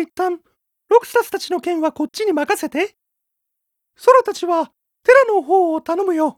一旦、ロクサスたちの件はこっちに任せて。ソラたちは、テラの方を頼むよ。